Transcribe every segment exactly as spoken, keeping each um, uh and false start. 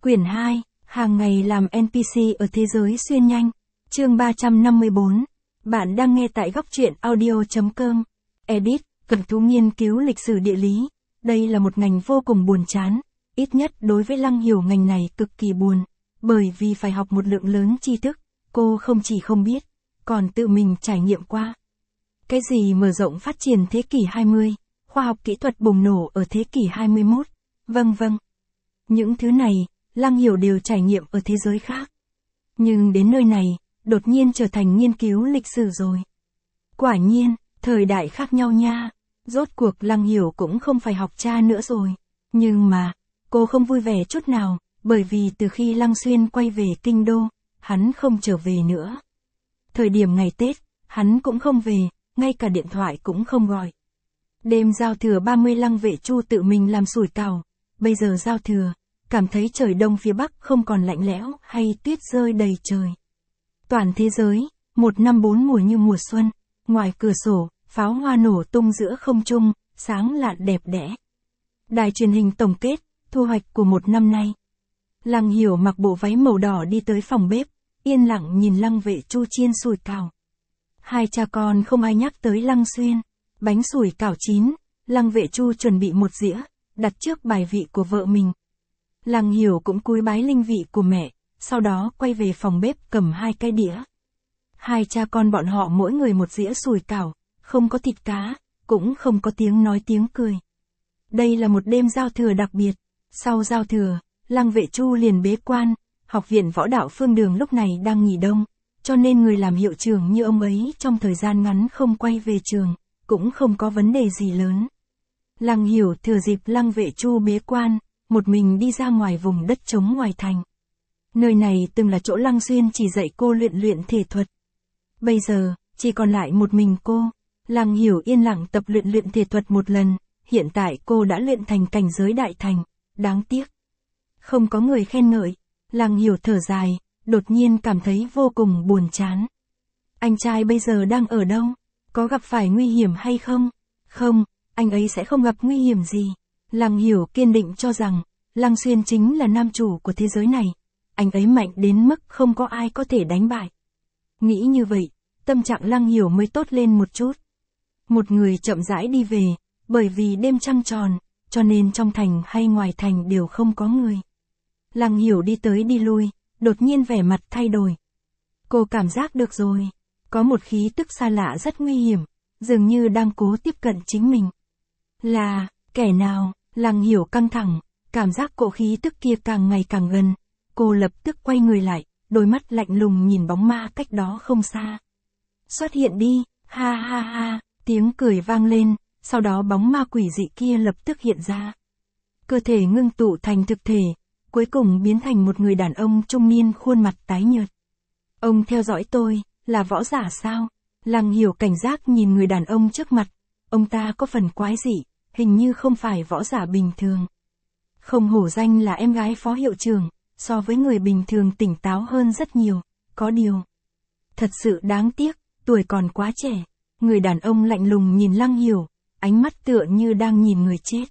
Quyển hai, hàng ngày làm en pê xê ở thế giới xuyên nhanh. Chương ba trăm năm mươi bốn. Bạn đang nghe tại góc truyện audio chấm com. Edit, cần thú nghiên cứu lịch sử địa lý. Đây là một ngành vô cùng buồn chán. Ít nhất đối với Lăng Hiểu ngành này cực kỳ buồn. Bởi vì phải học một lượng lớn tri thức. Cô không chỉ không biết, còn tự mình trải nghiệm qua. Cái gì mở rộng phát triển thế kỷ hai mươi, khoa học kỹ thuật bùng nổ ở thế kỷ hai mươi mốt, vân vân. Những thứ này, Lăng Hiểu đều trải nghiệm ở thế giới khác. Nhưng đến nơi này, đột nhiên trở thành nghiên cứu lịch sử rồi. Quả nhiên, thời đại khác nhau nha. Rốt cuộc Lăng Hiểu cũng không phải học cha nữa rồi. Nhưng mà, cô không vui vẻ chút nào, bởi vì từ khi Lăng Xuyên quay về kinh đô, hắn không trở về nữa. Thời điểm ngày Tết, hắn cũng không về, ngay cả điện thoại cũng không gọi. Đêm giao thừa ba mươi Lăng Vệ Chu tự mình làm sủi cảo. Bây giờ giao thừa, cảm thấy trời đông phía Bắc không còn lạnh lẽo hay tuyết rơi đầy trời. Toàn thế giới, một năm bốn mùa như mùa xuân, ngoài cửa sổ, pháo hoa nổ tung giữa không trung, sáng lạn đẹp đẽ. Đài truyền hình tổng kết, thu hoạch của một năm nay. Lăng Hiểu mặc bộ váy màu đỏ đi tới phòng bếp, yên lặng nhìn Lăng Vệ Chu chiên sủi cảo. Hai cha con không ai nhắc tới Lăng Xuyên. Bánh sủi cảo chín, Lăng Vệ Chu chuẩn bị một dĩa, đặt trước bài vị của vợ mình. Lăng Hiểu cũng cúi bái linh vị của mẹ, sau đó quay về phòng bếp cầm hai cái đĩa. Hai cha con bọn họ mỗi người một dĩa sủi cảo, không có thịt cá, cũng không có tiếng nói tiếng cười. Đây là một đêm giao thừa đặc biệt. Sau giao thừa, Lăng Vệ Chu liền bế quan, học viện võ đạo Phương Đường lúc này đang nghỉ đông, cho nên người làm hiệu trưởng như ông ấy trong thời gian ngắn không quay về trường, cũng không có vấn đề gì lớn. Lăng Hiểu thừa dịp Lăng Vệ Chu bế quan, một mình đi ra ngoài vùng đất trống ngoài thành. Nơi này từng là chỗ Lăng Xuyên chỉ dạy cô luyện luyện thể thuật. Bây giờ, chỉ còn lại một mình cô. Lăng Hiểu yên lặng tập luyện luyện thể thuật một lần, hiện tại cô đã luyện thành cảnh giới đại thành, đáng tiếc. Không có người khen ngợi, Lăng Hiểu thở dài, đột nhiên cảm thấy vô cùng buồn chán. Anh trai bây giờ đang ở đâu? Có gặp phải nguy hiểm hay không? Không, anh ấy sẽ không gặp nguy hiểm gì. Lăng Hiểu kiên định cho rằng, Lăng Xuyên chính là nam chủ của thế giới này. Anh ấy mạnh đến mức không có ai có thể đánh bại. Nghĩ như vậy, tâm trạng Lăng Hiểu mới tốt lên một chút. Một người chậm rãi đi về, bởi vì đêm trăng tròn, cho nên trong thành hay ngoài thành đều không có người. Lăng Hiểu đi tới đi lui, đột nhiên vẻ mặt thay đổi. Cô cảm giác được rồi, có một khí tức xa lạ rất nguy hiểm, dường như đang cố tiếp cận chính mình. Là, kẻ nào? Lăng Hiểu căng thẳng, cảm giác cỗ khí tức kia càng ngày càng gần. Cô lập tức quay người lại, đôi mắt lạnh lùng nhìn bóng ma cách đó không xa. Xuất hiện đi, ha ha ha, tiếng cười vang lên, sau đó bóng ma quỷ dị kia lập tức hiện ra. Cơ thể ngưng tụ thành thực thể, cuối cùng biến thành một người đàn ông trung niên khuôn mặt tái nhợt. Ông theo dõi tôi, là võ giả sao? Lăng Hiểu cảnh giác nhìn người đàn ông trước mặt, ông ta có phần quái dị, hình như không phải võ giả bình thường. Không hổ danh là em gái phó hiệu trưởng, so với người bình thường tỉnh táo hơn rất nhiều, có điều. Thật sự đáng tiếc, tuổi còn quá trẻ. Người đàn ông lạnh lùng nhìn Lăng Hiểu, ánh mắt tựa như đang nhìn người chết.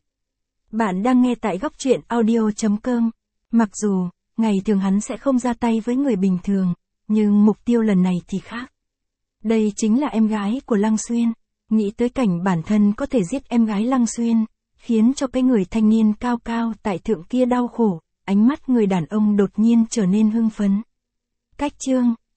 Bạn đang nghe tại góc truyện audio chấm com. Mặc dù, ngày thường hắn sẽ không ra tay với người bình thường, nhưng mục tiêu lần này thì khác. Đây chính là em gái của Lăng Xuyên. Nghĩ tới cảnh bản thân có thể giết em gái Lăng Xuyên, khiến cho cái người thanh niên cao cao tại thượng kia đau khổ, ánh mắt người đàn ông đột nhiên trở nên hưng phấn. Cách chương